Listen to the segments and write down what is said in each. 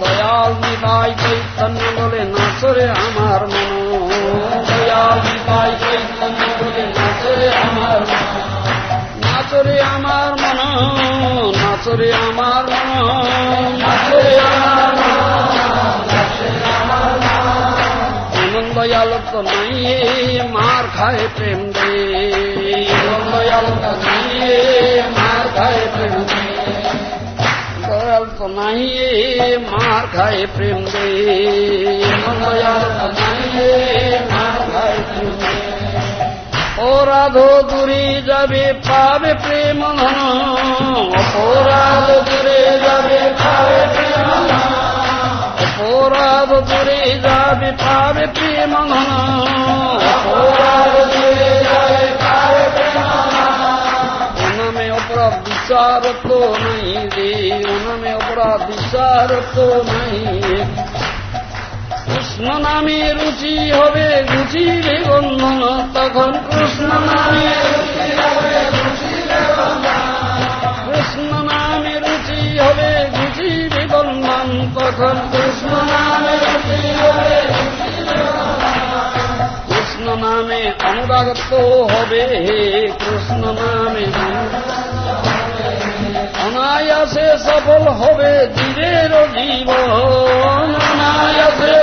দয়াল নিতাই চৈতন্য বলে নাচরে আমার মন, দয়াল নিতাই চৈতন্য বলে নাচরে আমার মন, নাচরে আমার মন, নাচরে আমার মন, নাচরে আমার মন, নাচরে আমার মন। এমন দয়াল তো নাই মার খায় প্রেম দে, এমন দয়াল তো নাই মার খায় প্রেম দে, দয়াল তো নাই মার খায় প্রেম দে, এমন দয়াল তো নাই মার খায় প্রেম দে। অপরাধ দূরে যাবে পাবে প্রেম ধন, অপরাধ দূরে যাবে পাবে প্রেম ধন, অপরাধ দূরে যাবে পাবে প্রেম ধন, অপরাধ দূরে যাবে পাবে প্রেম ধন। ও নামে অপরাধ বিচার তো নাই রে, ও নামে অপরাধ বিচার তো নাই। কৃষ্ণ নামে রুচি হবে রুচিরে বন্ধন, তখন কৃষ্ণ নামে রুচি হবে রুচিরে বন্ধন, কৃষ্ণ নামে রুচি হবে রুচিরে বন্ধন, তখন কৃষ্ণ নামে রুচি হবে রুচিরে বন্ধন। কৃষ্ণ নামে অনুরাগত হবে, কৃষ্ণ নামে অনায়াসে সফল হবে জীবের জীবন, অনায়াসে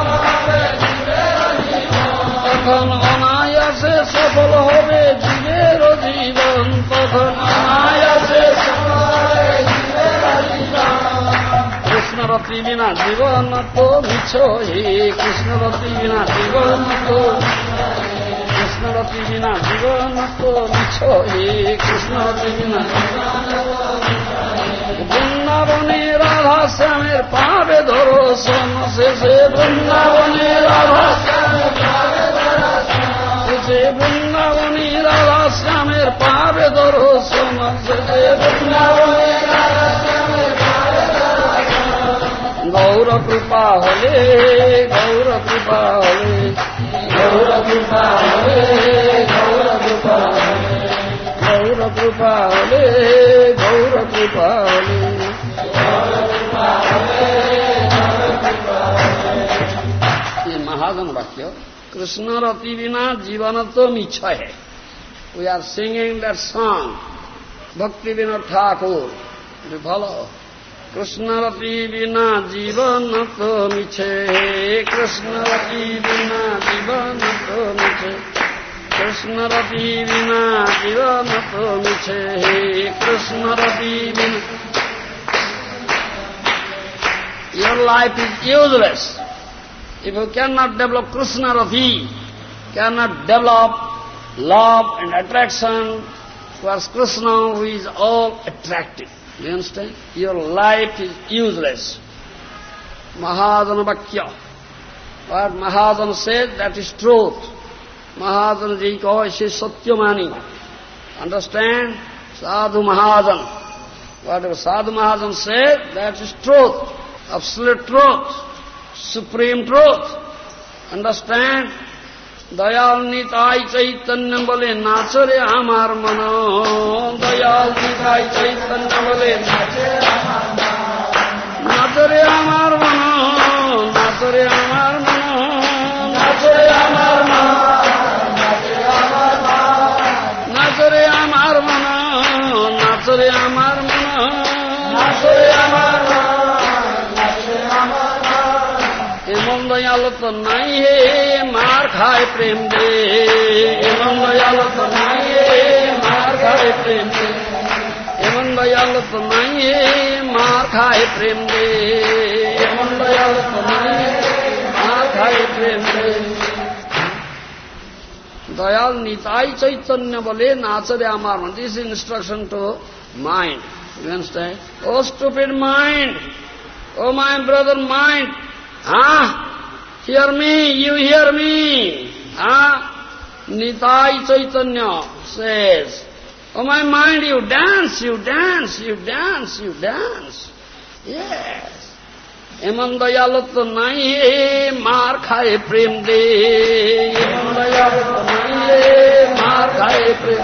তখন অনায়াসে সফল হবে জীবের জীবন, তখন অনায়াসে কৃষ্ণরতি বিনা জীবন তো মিছ, হে কৃষ্ণরতি বিনা জীবন তো, কৃষ্ণরতি বিনা জীবন তো মিছ, হে কৃষ্ণরতি বিনা। বৃন্দাবনে রাধা শ্যামের পাবে দর্শন শেষে, বৃন্দাবনে রাধা শ্যামের পাবে দর্শন শেষে, বৃন্দাবনে রাধা শ্যামের পাবে দর্শন শেষে, বৃন্দাবনে রাধা শ্যামের পাবে দর্শন। গৌর কৃপা হলে, গৌর কৃপা হলে, গৌর কৃপা হলে, গৌর কৃপা হলে, গৌর কৃপা হলে, গৌর কৃপা হলে, ये महाजन वाक्य। कृष्ण रति बिना जीवन तो मिछ है। We are singing that song, Bhakti Vinod Thakur. You follow? Krishna रति बिना जीवन तो मिछे, कृष्ण रति बिना जीवन तो मिछे, कृष्ण रति बिना जीवन तो मिछे, कृष्ण रति बिना। Your life is useless if you cannot develop Krishna Rati, cannot develop love and attraction towards Krishna, who is all attractive. You understand? Your life is useless. Mahadana Vakya. What Mahadana said, that is truth. Mahadana ji ko she Satyamani. Understand? Sadhu Mahadana. Whatever Sadhu Mahadana said, that is truth. Absolute truth. Supreme truth. Understand? Dayal Nitai चैतन्य बोले नाचो रे हमार मनो, दयाल निताई चैतन्य बोले नाचो रे हमार मनो, नाचो रे हमार मनो, नाचो रे हमार मनो, नाचो रे हमार मनो, नाचो रे हमार मनो, नाचो रे हमार मनो। एमन दयाल तो नहीं है मार खाए प्रेम दे, एमन दयाल तो नहीं है मार खाए प्रेम दे, एमन दयाल तो नहीं है मार खाए प्रेम दे, एमन दयाल तो नहीं है मार खाए प्रेम दे। दयाल निताई चैतन्य बोले नाच रे आमार मन। This instruction to mind. You understand? Oh stupid mind, oh my brother mind, hear me, you hear me. Nitai Chaitanya says, oh my mind, you dance, you dance, you dance, you dance. Yes. एमन दयाल तो नहीं है मार खाए प्रेम दे, एमन दयाल तो नहीं है मार खाए प्रेम।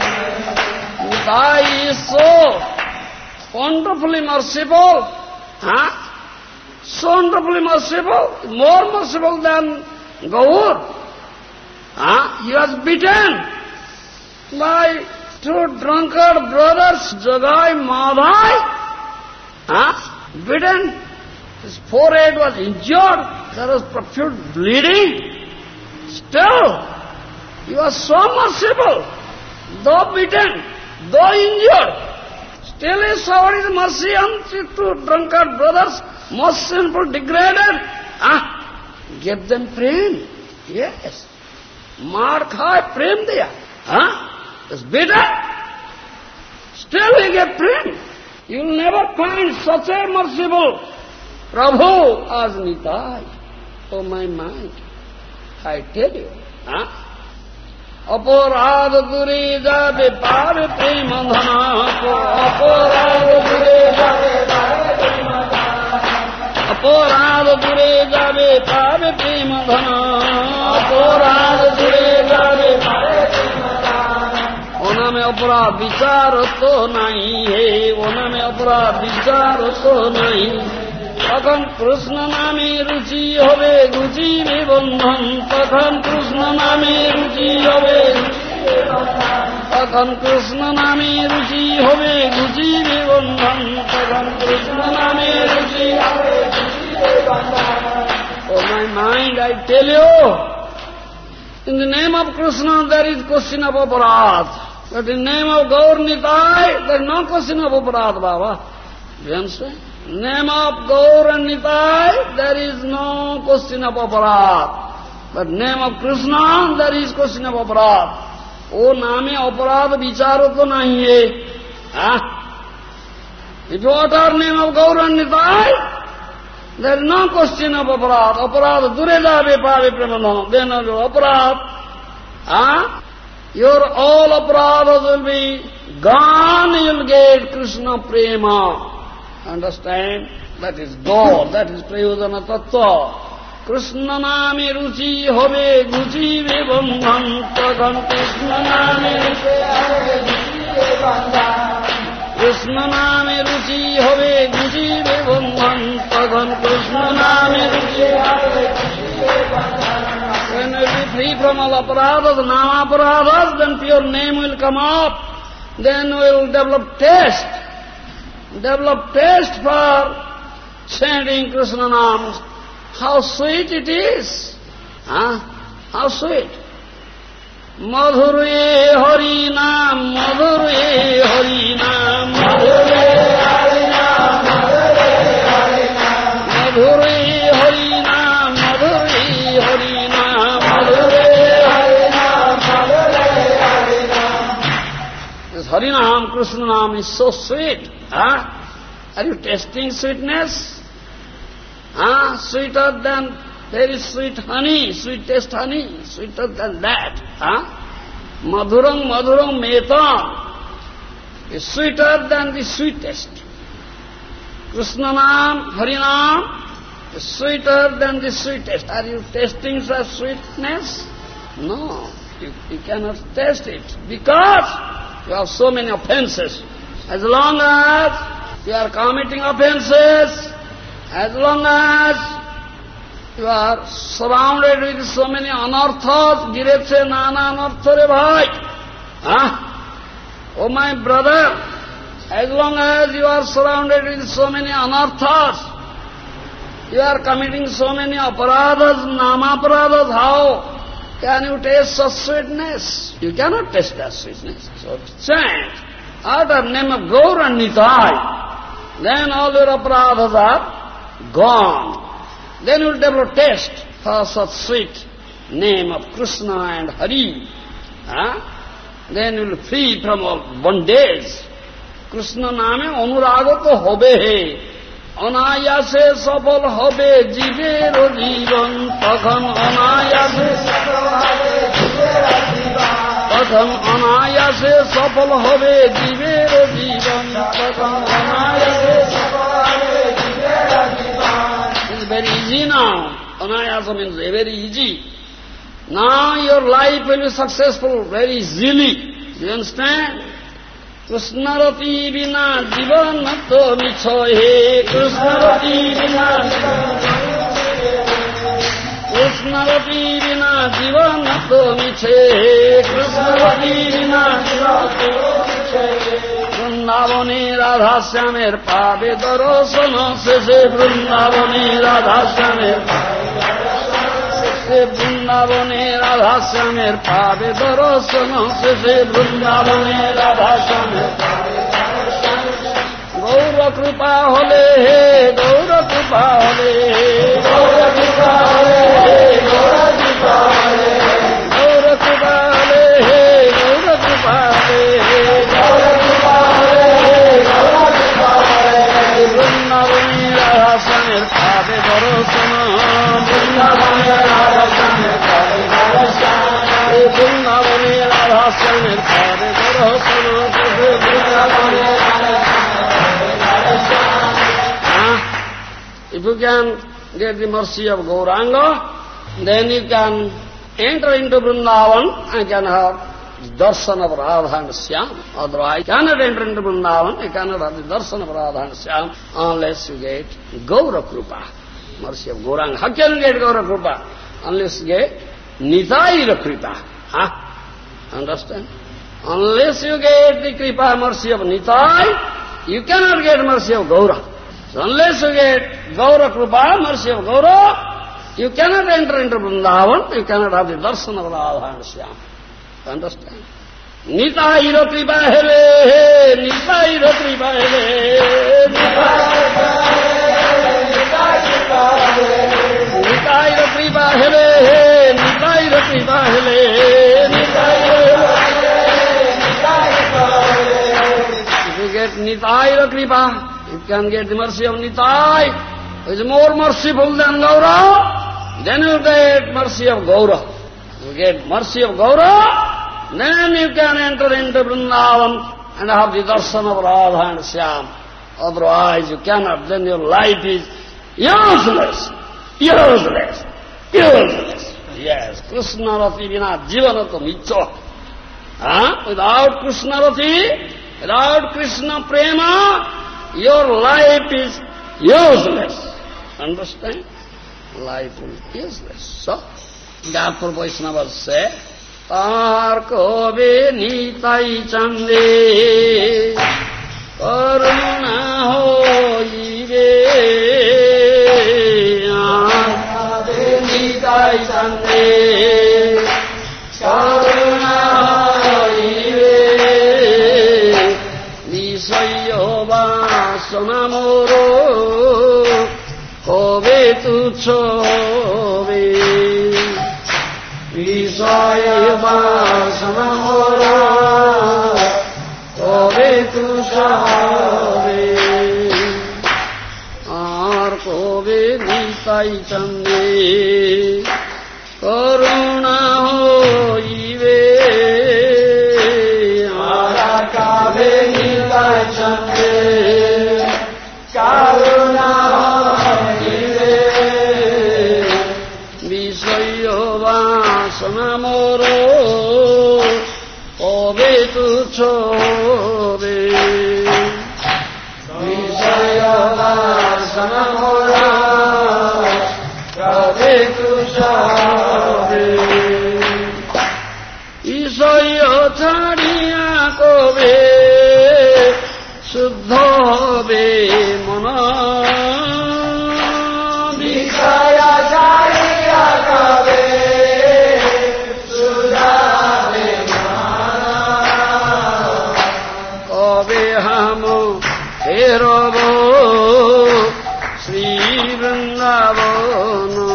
Nitai is so wonderfully merciful, So wonderfully merciful, more merciful than Gaur. He was beaten by two drunkard brothers, Jagai, Madhai. Beaten. His forehead was injured. There was profuse bleeding. Still, he was so merciful. Though beaten, though injured, still he showed his mercy on two drunkard brothers, most sinful, degraded. Gave them prem. Yes. Maar khai prem diya. Was beaten. Still he gave prem. You will never find such a merciful Prabhu as Nitai. Oh my mind, I tell you. Aparad dure jabe pare prema dhana. Aparad dure jabe pare prema dhana. Aparad dure jabe pare prema dhana. Aparad dure jabe pare prema dhana. Ona mein aparad vichar to nahi hai. Ona mein aparad vichar to nahi. তখন কৃষ্ণ নামে রুচি হবে গুজিবে বন্ধন তখন কৃষ্ণ নামে রুচি হবে তখন কৃষ্ণ নামে রুচি হবে গুজিবে বন্ধন তখন কৃষ্ণ নামে রুচি হবে গুজিবে বন্ধন Oh my mind, I tell you, in the name of Krishna there is question of aparadh, but in the name of Gaur Nitai there is no question of aparadh, Baba. Do you understand? Name of Gaur and Nitai, there is no question of aparadh. But name of Krishna, there is question of aparadh. Oh, name aparadh vicharo to nahi hai. If you utter name of Gaur and Nitai, there is no question of aparadh. Aparadh dure jabe pave premanam. Then your aparadh, your all aparadhas will be gone, you will get Krishna prema. Understand? That is goal, that is prayodhana tattva. Krishna name ruchi hobe gujibe bandhan. Tadhan Krishna name ruchi hobe gujibe bandhan. Krishna name ruchi hobe gujibe bandhan. Tadhan Krishna name ruchi hobe gujibe bandhan. When we will be free from all aparadhas, nama aparadhas, then pure name will come up. Then we will develop taste. Develop taste for chanting Krishna names. How sweet it is! How sweet! Madhurye Hari Nam, Madhurye Hari Nam, Madhurye Hari Nam, Madhurye Hari Nam, Madhurye Hari Nam, Madhurye Hari Nam, Madhurye Hari Nam, Madhurye Hari Nam. This Hari Nam, Krishna Nam is so sweet. Are you tasting sweetness? Sweeter than very sweet honey, sweetest honey, sweeter than that. Madhurang madhurang metam is sweeter than the sweetest. Krishna Nam, Hari Nam is sweeter than the sweetest. Are you tasting such sweetness? No, you cannot taste it because you have so many offenses. As long as you are committing offenses, as long as you are surrounded with so many anarthas, gireche nana anartha re bhai. Oh my brother, as long as you are surrounded with so many anarthas, you are committing so many aparadhas, nama aparadhas, how can you taste such sweetness? You cannot taste that sweetness. So chant utter name of Gaur and Nitai, then all your aparadhas are gone. Then you will develop taste for such sweet name of Krishna and Hari. Then you will free from all bondage. Krishna name anuraga to hobe he. Anayase safal hobe jiver jivan. Takham anayase safal hobe jiver jivan. Takham anayase safal hobe jiver jivan. Takham anayase safal hobe jiver jivan. It's very easy now. Anayasa means very easy. Now your life will be successful very easily. Do you understand? कृष्णरति बिना जीवन तो मिछ हे कृष्णरति बिना कृष्णरति बिना जीवन तो मिछे कृष्णरति बिना वृंदावने राधा श्यामेर पावे दर्शन शेषे वृंदावने राधा श्यामेर वृंदावने राधा श्यामेर पावे दर्शन शेषे वृंदावने राधा श्यामेर गौर कृपा होले हे गौर कृपा होले गौर कृपा होले गौर कृपा होले गौर कृपा होले हे गौर कृपा होले गौर कृपा होले गौर कृपा होले वृंदावने राधा श्यामेर पावे दर्शन वृंदावने राधा श्यामेर पावे दर्शन वृंदावने राधा श्यामेर पावे दर्शन वृंदावने If you can get the mercy of Gauranga, then you can enter into Vrindavan and can have darshan of Radha and Shyam. Otherwise, you cannot enter into Vrindavan, you cannot have the darshan of Radha and Shyam unless you get Gaura Krupa, mercy of Gauranga. How can you get Gaura Krupa? Unless you get Nitayira Kripa. Understand? Unless you get the Kripa, mercy of Nitai, you cannot get mercy of Gaura. So unless you get Gaura Krupa, mercy of Gaura, you cannot enter into Vrindavan, you cannot have the darshan of Radha and Shyam. Understand? Nitayira Kripa hele, Nitayira Kripa hele, Nitayira Kripa hele, Nitayira Kripa hele, if you get Nitayira Kripa, you can get the mercy of Nitai, who is more merciful than Gaura, then you get mercy of Gaura. You get mercy of Gaura, then you can enter into Vrindavan and have the darshan of Radha and Shyam. Otherwise you cannot, then your life is useless, useless, useless. Yes, Krishna Rati vina jivanato micho. Without Krishna Rati, without Krishna Prema, your life is useless. Understand? Life is useless. So, therefore Vaishnavas say, Tar kobe nitai chande, karuna hoibe, kobe nitai chande, karuna hoibe, nisayyo vasanamoro, kobe tu chobe. Visaya vasanamora, kobe tu sabe, ar kobe nitai chande, karuna hoive, ar kobe nitai chande, karuna hoive, visaya vasanamoro, kobe tu chobe, visaya vasanamora, kobe tu chobe, isaya chadiya kobe, shuddha hobe mana, visaya chadiya kobe, Herabo Sri Vrindavana,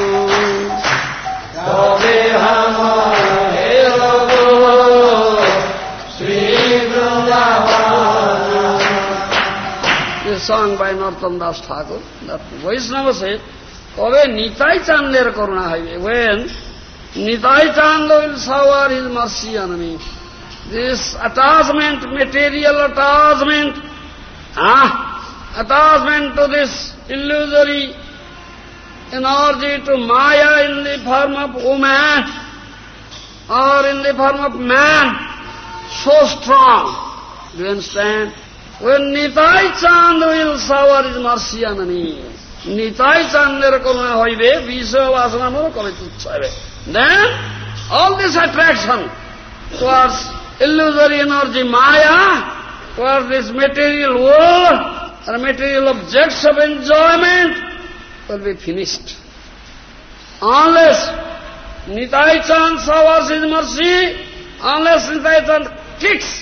Kobe Hama Herabo Sri Vrindavana. This song by Narottam Das Thakur, that Vaishnava said, Kobe Nitai Chandler Karuna Highway. When Nitai Chandler will shower his mercy on me, this attachment, material attachment, attachment to this illusory energy, to Maya in the form of woman or in the form of man, so strong. Do you understand? When Nitai Chand will shower his mercy on me, Nitai Chandler Karuna hoibe, Visha Vasana Moro Kavituchave. Then, all this attraction towards illusory energy, Maya, towards this material world, or material objects of enjoyment, will be finished. Unless Nitai Chand showers his mercy, unless Nitai Chand kicks,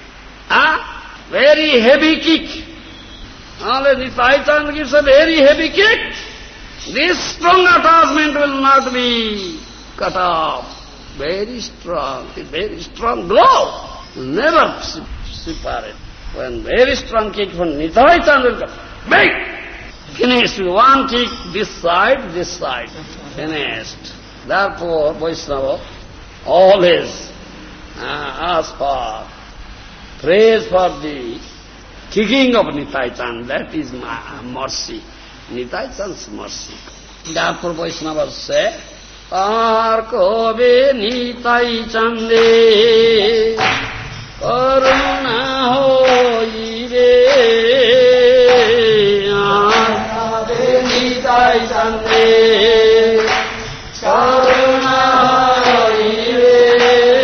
very heavy kick, unless Nitai Chand gives a very heavy kick, this strong attachment will not be cut off. Very strong blow, never separate. When very strong kick from Nitai Chand will come, bang! Finished with one kick, this side, finished. Therefore, Vaishnava always ask for praise for the kicking of Nitai Chand. That is my mercy, Nitai Chand's mercy. Therefore, Vaishnavas say, Par kobe Nitai Chande Karuna hoibe Par kobe Nitai Chande Karuna hoibe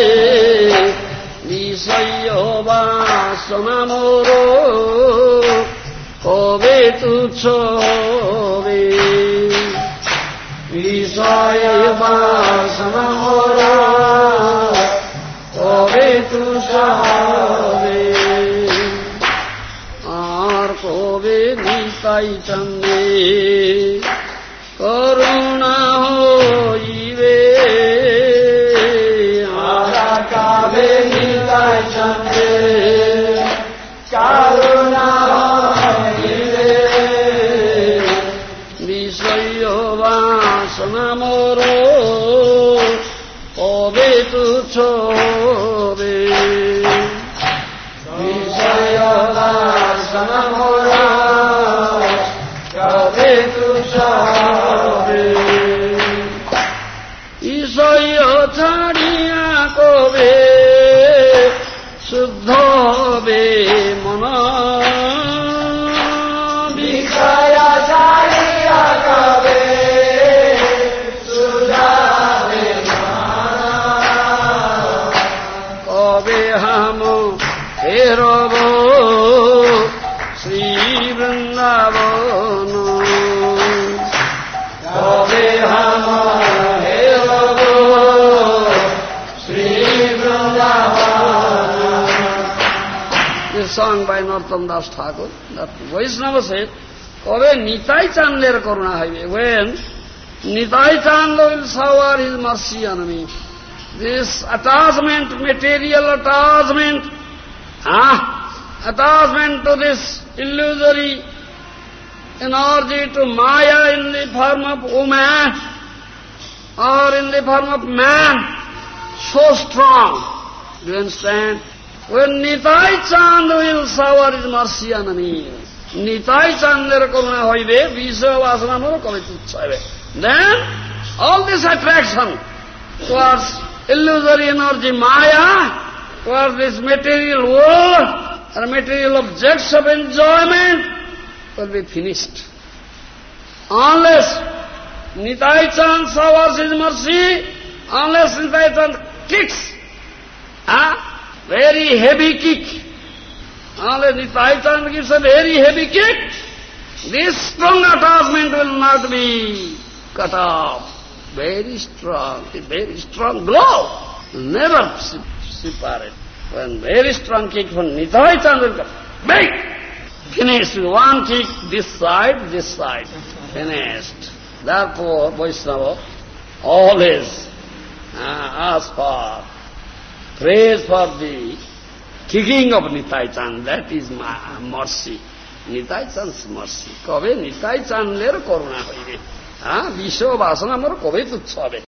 Visayo vasana moro kobe tuchobe Visaya vasana mora kobe tuchave Ar kobe Nitai Chande Karuna hoibe Ar kobe Nitai Chande Karuna hoibe Visaya vasana moro kobe tuchobe Visaya vasana moro kobe tuchobe Isaya chadiya kobe suddhobe mana Visaya chadiya kobe Heravo Sri Vrindavana Kobe Hama Heravo Sri Vrindavana. This song by Narottam Das Thakur, that Vaishnava said, Kobe Nitai Chandler Karuna Highway. When Nitai Chand will shower his mercy on me, this attachment, material attachment, attachment to this illusory energy, to Maya in the form of woman or in the form of man, so strong. Do you understand? When Nitai Chand will shower his mercy on me, Nitai Chandler Karuna hoibe, Visha vasana moro kavituchave. Then, all this attraction towards illusory energy, Maya, towards this material world, or material objects of enjoyment, will be finished. Unless Nitai Chand showers his mercy, unless Nitai Chand kicks, very heavy kick, unless Nitai Chand gives a very heavy kick, this strong attachment will not be cut off. Very strong blow, never separate. When very strong kick from Nitai Chand will come, bang! Finished with one kick, this side, finished. Therefore, Vaishnava always ask for praise for the kicking of Nitai Chand. That is my mercy, Nitai Chand's mercy. Kobe Nitai Chandler Karuna hoibe. Visha vasana moro kobe tuchave.